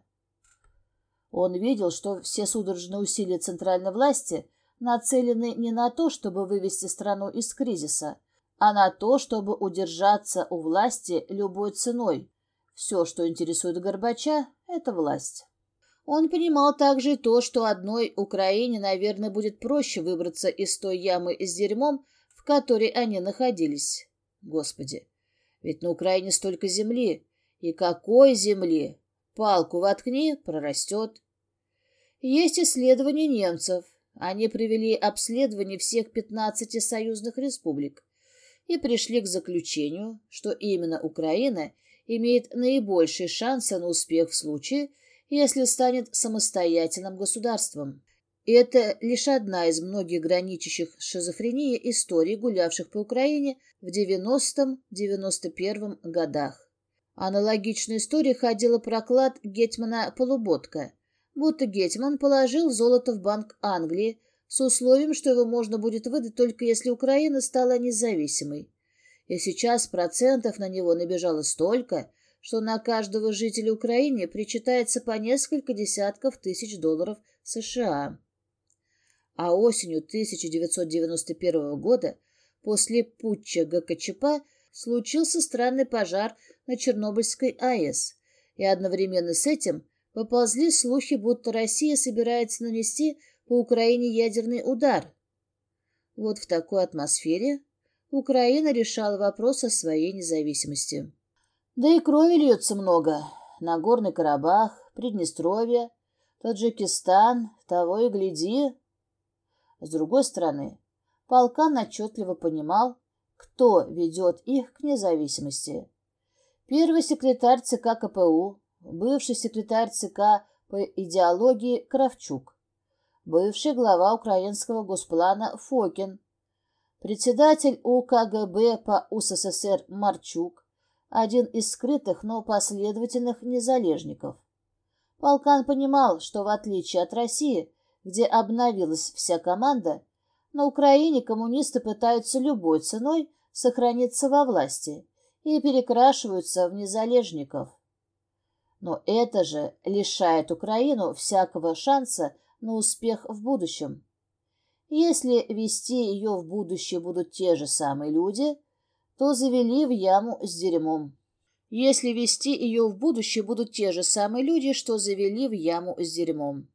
Speaker 1: Он видел, что все судорожные усилия центральной власти нацелены не на то, чтобы вывести страну из кризиса, а на то, чтобы удержаться у власти любой ценой. Все, что интересует Горбача, — это власть. Он понимал также и то, что одной Украине, наверное, будет проще выбраться из той ямы с дерьмом, в которой они находились. Господи, ведь на Украине столько земли. И какой земли? Палку воткни — прорастет. Есть исследования немцев. Они провели обследование всех пятнадцати союзных республик и пришли к заключению, что именно Украина имеет наибольшие шансы на успех в случае, если станет самостоятельным государством. И это лишь одна из многих граничащих с шизофренией историй, гулявших по Украине в девяностом — девяносто первом годах. Аналогичная история ходила про клад гетьмана Полуботка, будто гетьман положил золото в Банк Англии с условием, что его можно будет выдать только если Украина стала независимой. И сейчас процентов на него набежало столько, что на каждого жителя Украины причитается по несколько десятков тысяч долларов США. А осенью тысяча девятьсот девяносто первого года, после путча ГКЧП, случился странный пожар на Чернобыльской АЭС, и одновременно с этим поползли слухи, будто Россия собирается нанести по Украине ядерный удар. Вот в такой атмосфере Украина решала вопрос о своей независимости. Да и крови льется много. Нагорный Карабах, Приднестровье, Таджикистан, того и гляди. С другой стороны, полкан отчетливо понимал, кто ведет их к независимости. Первый секретарь ЦК КПУ, бывший секретарь ЦК по идеологии Кравчук, бывший глава украинского госплана Фокин, председатель УКГБ по УССР Марчук, один из скрытых, но последовательных незалежников. Полкан понимал, что в отличие от России, где обновилась вся команда, на Украине коммунисты пытаются любой ценой сохраниться во власти и перекрашиваются в незалежников. Но это же лишает Украину всякого шанса на успех в будущем. Если вести ее в будущее будут те же самые люди, то завели в яму с дерьмом. Если вести ее в будущее будут те же самые люди, что завели в яму с дерьмом.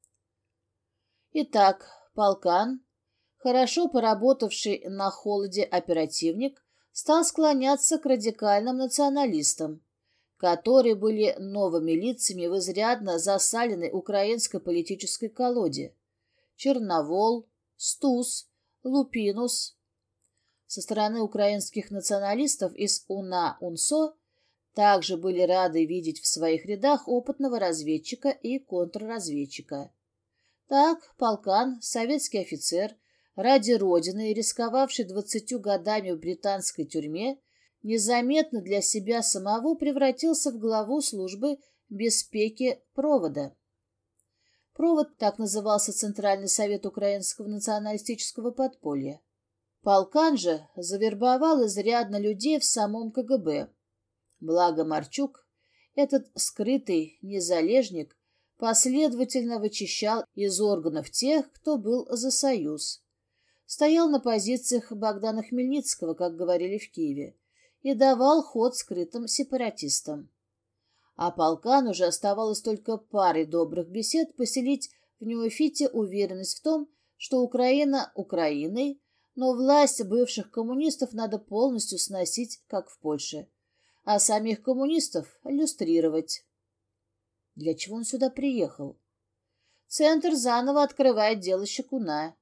Speaker 1: Итак, полкан, хорошо поработавший на холоде оперативник, стал склоняться к радикальным националистам, которые были новыми лицами в изрядно засаленной украинской политической колоде. Черновол, Стус, Лупинус. Со стороны украинских националистов из УНА-УНСО также были рады видеть в своих рядах опытного разведчика и контрразведчика. Так, полкан, советский офицер, ради Родины, рисковавший двадцатью годами в британской тюрьме, незаметно для себя самого превратился в главу службы беспеки провода. Провод так назывался Центральный совет украинского националистического подполья. Полкан же завербовал изрядно людей в самом КГБ. Благо Марчук, этот скрытый незалежник, последовательно вычищал из органов тех, кто был за союз. Стоял на позициях Богдана Хмельницкого, как говорили в Киеве, и давал ход скрытым сепаратистам. А полкану уже оставалось только парой добрых бесед поселить в неофите уверенность в том, что Украина Украиной, но власть бывших коммунистов надо полностью сносить, как в Польше, а самих коммунистов люстрировать. Для чего он сюда приехал? Центр заново открывает дело Щекуна.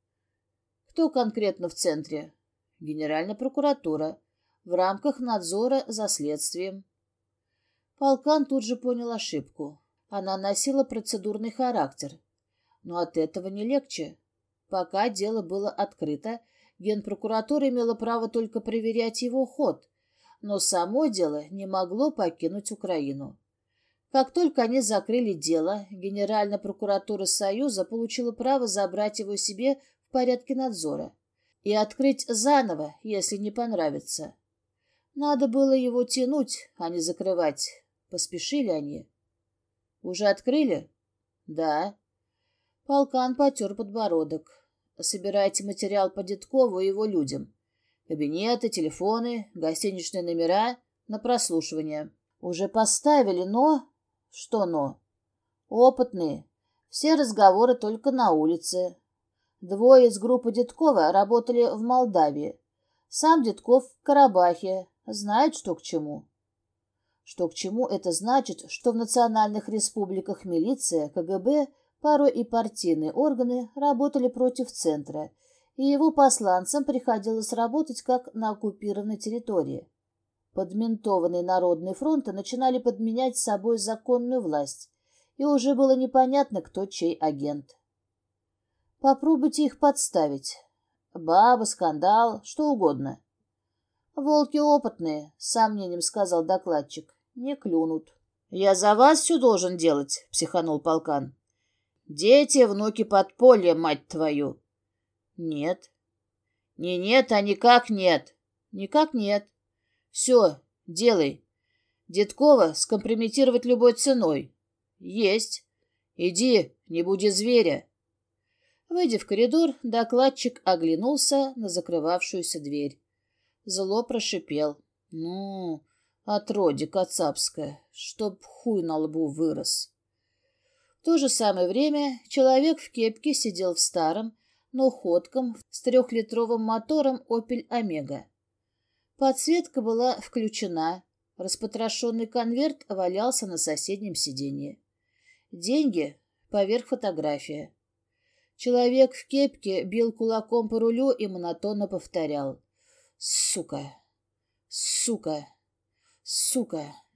Speaker 1: Кто конкретно в центре? Генеральная прокуратура. В рамках надзора за следствием. Полкан тут же понял ошибку. Она носила процедурный характер. Но от этого не легче. Пока дело было открыто, Генпрокуратура имела право только проверять его ход, но само дело не могло покинуть Украину. Как только они закрыли дело, Генеральная прокуратура Союза получила право забрать его себе в порядке надзора и открыть заново, если не понравится. Надо было его тянуть, а не закрывать. Поспешили они. Уже открыли? Да. Полкан потер подбородок. Собирайте материал по Дедкову и его людям. Кабинеты, телефоны, гостиничные номера на прослушивание. Уже поставили, но... Что но? Опытные. Все разговоры только на улице. Двое из группы Дедкова работали в Молдавии. Сам Дедков в Карабахе. Знает, что к чему. Что к чему, это значит, что в национальных республиках милиция, КГБ, порой и партийные органы работали против центра, и его посланцам приходилось работать как на оккупированной территории. Подментованные народные фронты начинали подменять собой законную власть, и уже было непонятно, кто чей агент. Попробуйте их подставить. Баба, скандал, что угодно. «Волки опытные», — с сомнением сказал докладчик, — «не клюнут». «Я за вас все должен делать», — психанул полкан. «Дети, внуки подполья, мать твою!» «Нет». «Не нет, а никак нет. Никак нет. Все, делай. Дедкова скомпрометировать любой ценой. Есть. Иди, не буди зверя. Выйдя в коридор, докладчик оглянулся на закрывавшуюся дверь. Зло прошипел. Ну, отродье кацапское, чтоб хуй на лбу вырос. В то же самое время человек в кепке сидел в старом, но ходком с трехлитровым мотором «Опель Омега». Подсветка была включена, распотрошенный конверт валялся на соседнем сиденье. Деньги поверх фотография. Человек в кепке бил кулаком по рулю и монотонно повторял: «Сука! Сука! Сука!